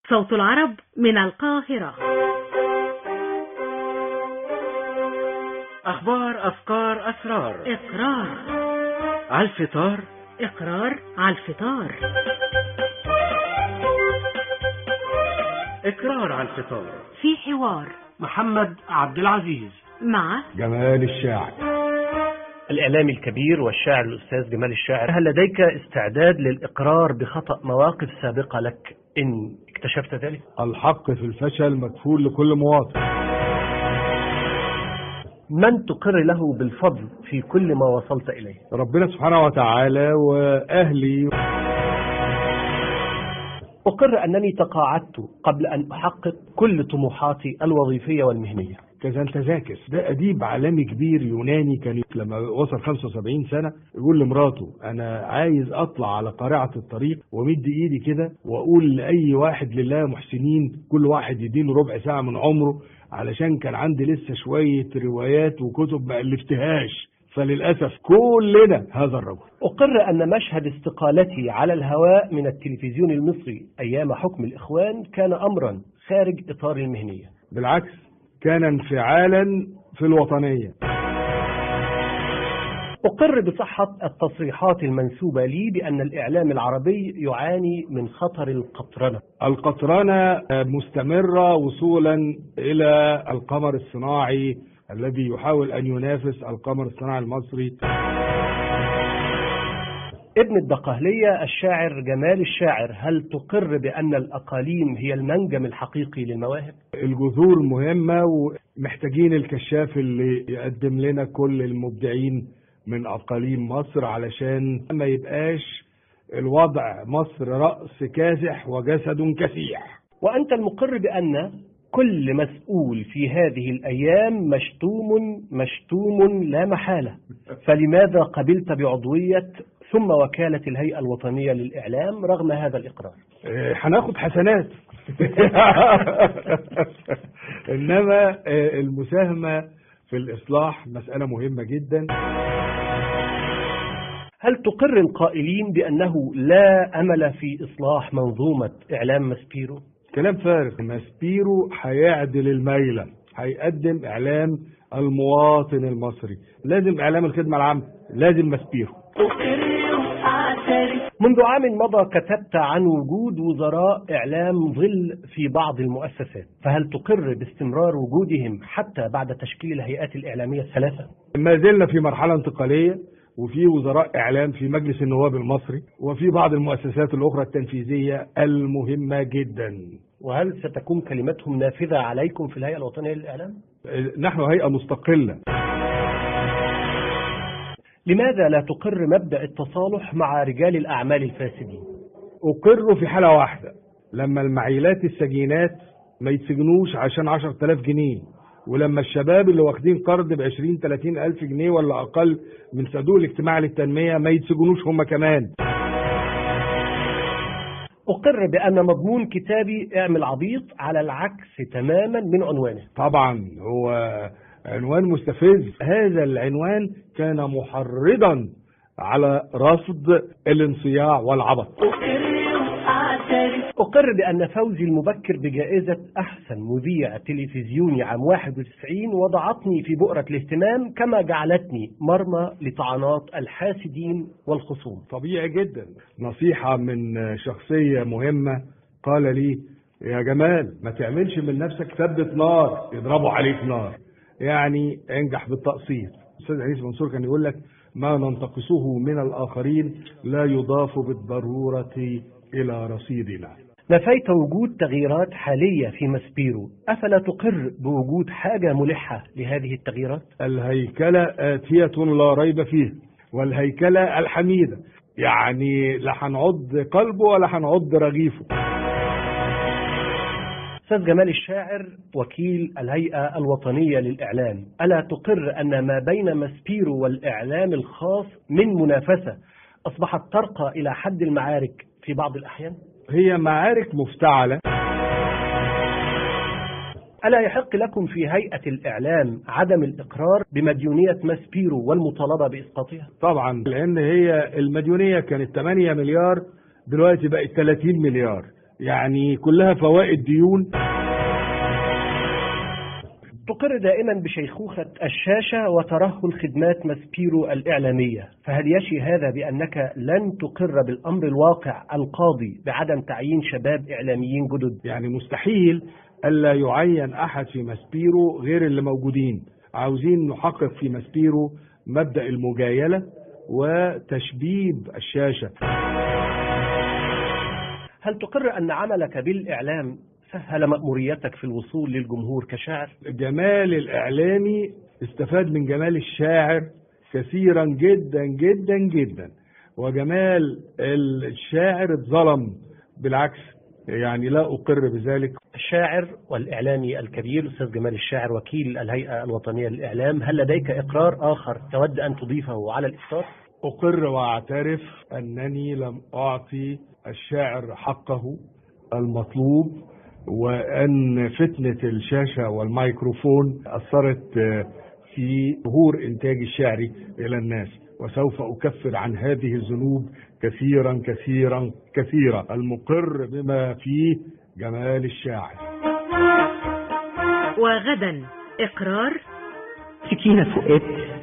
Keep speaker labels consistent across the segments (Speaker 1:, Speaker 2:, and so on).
Speaker 1: صوت العرب من القاهرة.
Speaker 2: أخبار، أفكار، أسرار.
Speaker 1: إقرار
Speaker 2: على الفطار.
Speaker 1: إقرار على الفطار.
Speaker 2: إقرار على الفطار.
Speaker 1: في حوار
Speaker 3: محمد عبد العزيز
Speaker 1: مع
Speaker 4: جمال الشاعر.
Speaker 3: الإعلامي الكبير والشاعر الأستاذ جمال الشاعر، هل لديك استعداد للإقرار بخطأ مواقف سابقة لك إن اكتشفت ذلك؟
Speaker 4: الحق في الفشل مكفول لكل مواطن.
Speaker 3: من تقر له بالفضل في كل ما وصلت إليه؟
Speaker 4: ربنا سبحانه وتعالى وأهلي.
Speaker 3: أقر أنني تقاعدت قبل أن أحقق كل طموحاتي الوظيفية والمهنية.
Speaker 4: كازانتزاكس ده أديب عالمي كبير يوناني، كان لما وصل 75 سنة يقول لمراته: أنا عايز أطلع على قارعة الطريق ومد إيدي كده وأقول لأي واحد لله محسنين كل واحد يديله ربع ساعة من عمره، علشان كان عندي لسه شوية روايات وكتب ما ألفتهاش، فللأسف كلنا هذا الرجل.
Speaker 3: أقر أن مشهد استقالتي على الهواء من التلفزيون المصري أيام حكم الإخوان كان أمرا خارج إطار المهنية،
Speaker 4: بالعكس كان انفعالا في الوطنية.
Speaker 3: أقر بصحة التصريحات المنسوبة لي بأن الإعلام العربي يعاني من خطر القطرنة.
Speaker 4: القطرنة مستمرة وصولا إلى القمر الصناعي الذي يحاول أن ينافس القمر الصناعي المصري.
Speaker 3: ابن الدقهلية الشاعر جمال الشاعر، هل تقر بأن الأقاليم هي المنجم الحقيقي للمواهب؟
Speaker 4: الجذور مهمة ومحتاجين الكشاف اللي يقدم لنا كل المبدعين من أقاليم مصر، علشان ما يبقاش الوضع مصر رأس كازح وجسد كسيح.
Speaker 3: وأنت المقر بأن كل مسؤول في هذه الأيام مشتوم لا محالة، فلماذا قبلت بعضوية ثم وكالة الهيئة الوطنية للإعلام رغم هذا الإقرار؟
Speaker 4: هناخد حسنات. إنما المساهمة في الإصلاح مسألة مهمة جدا.
Speaker 3: هل تقر القائلين بأنه لا أمل في إصلاح منظومة إعلام ماسبيرو؟
Speaker 4: كلام فارغ. ماسبيرو هيعدل الميلة، هيقدم إعلام المواطن المصري، لازم إعلام الخدمة العامة، لازم ماسبيرو.
Speaker 3: منذ عام مضى كتبت عن وجود وزراء إعلام ظل في بعض المؤسسات، فهل تقر باستمرار وجودهم حتى بعد تشكيل الهيئات الإعلامية الثلاثة؟
Speaker 4: ما زلنا في مرحلة انتقالية، وفي وزراء إعلام في مجلس النواب المصري وفي بعض المؤسسات الأخرى التنفيذية المهمة جدا.
Speaker 3: وهل ستكون كلمتهم نافذة عليكم في الهيئة الوطنية للإعلام؟
Speaker 4: نحن هيئة مستقلة.
Speaker 3: لماذا لا تقر مبدأ التصالح مع رجال الأعمال الفاسدين؟
Speaker 4: أقر في حالة واحدة، لما المعيلات السجينات ما يتسجنوش عشان 10,000 جنيه، ولما الشباب اللي واخدين قرض ب20-30 ألف جنيه ولا أقل من صندوق الاجتماع للتنمية ما يتسجنوش هم كمان.
Speaker 3: أقر بأن مضمون كتابي اعمل عبيط على العكس تماما من عنوانه.
Speaker 4: طبعا هو عنوان مستفز. هذا العنوان كان محرضا على رصد الانصياع والعبط.
Speaker 3: أقر بأن فوزي المبكر بجائزة أحسن مذيع تلفزيوني عام 91 وضعتني في بؤرة الاهتمام، كما جعلتني مرمى لطعنات الحاسدين والخصوم.
Speaker 4: طبيعي جدا. نصيحة من شخصية مهمة قال لي: يا جمال ما تعملش من نفسك ثبت نار يضربوا عليك نار، يعني انجح بالتقصير. الأستاذ عيسى منصور كان يقول لك: ما ننتقصه من الآخرين لا يضاف بالضرورة إلى رصيدنا.
Speaker 3: نفيت وجود تغييرات حالية في ماسبيرو، أفلا تقر بوجود حاجة ملحة لهذه التغييرات؟
Speaker 4: الهيكلة آتية لا ريب فيه، والهيكلة الحميدة، يعني لا هنعض قلبه ولا هنعض رغيفه.
Speaker 3: أستاذ جمال الشاعر وكيل الهيئة الوطنية للإعلام، ألا تقر أن ما بين ماسبيرو والإعلام الخاص من منافسة أصبحت ترقى إلى حد المعارك في بعض الأحيان؟
Speaker 4: هي معارك مفتعلة.
Speaker 3: ألا يحق لكم في هيئة الإعلام عدم الإقرار بمديونية ماسبيرو والمطالبة بإسقاطها؟
Speaker 4: طبعا، لأن هي المديونية كانت 8 مليار دلوقتي بقت 30 مليار، يعني كلها فوائد ديون.
Speaker 3: تقر دائما بشيخوخة الشاشة وترهل خدمات ماسبيرو الإعلامية، فهل يشي هذا بأنك لن تقر بالأمر الواقع القاضي بعدم تعيين شباب إعلاميين جدد؟
Speaker 4: يعني مستحيل ألا يعين أحد في ماسبيرو غير اللي موجودين. عاوزين نحقق في ماسبيرو مبدأ المجايلة وتشبيب الشاشة.
Speaker 3: هل تقر أن عملك بالإعلام سهل مأموريتك في الوصول للجمهور كشاعر؟
Speaker 4: جمال الإعلامي استفاد من جمال الشاعر كثيرا جدا جدا جدا، وجمال الشاعر اتظلم. بالعكس، يعني لا أقر بذلك.
Speaker 3: الشاعر والإعلامي الكبير الأستاذ جمال الشاعر وكيل الهيئة الوطنية للإعلام، هل لديك إقرار آخر تود أن تضيفه على الإفطار؟
Speaker 4: أقر وأعترف أنني لم أعطي الشاعر حقه المطلوب، وأن فتنة الشاشة والميكروفون أثرت في ظهور إنتاج الشعري إلى الناس، وسوف أكفر عن هذه الذنوب كثيرا كثيرا كثيرا. المقر بما فيه جمال الشاعر.
Speaker 1: وغدا إقرار
Speaker 2: سكينة فؤاد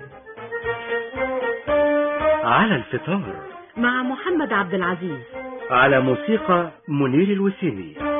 Speaker 2: على الفطار
Speaker 1: مع محمد عبد العزيز،
Speaker 2: على موسيقى منير الوسيمي.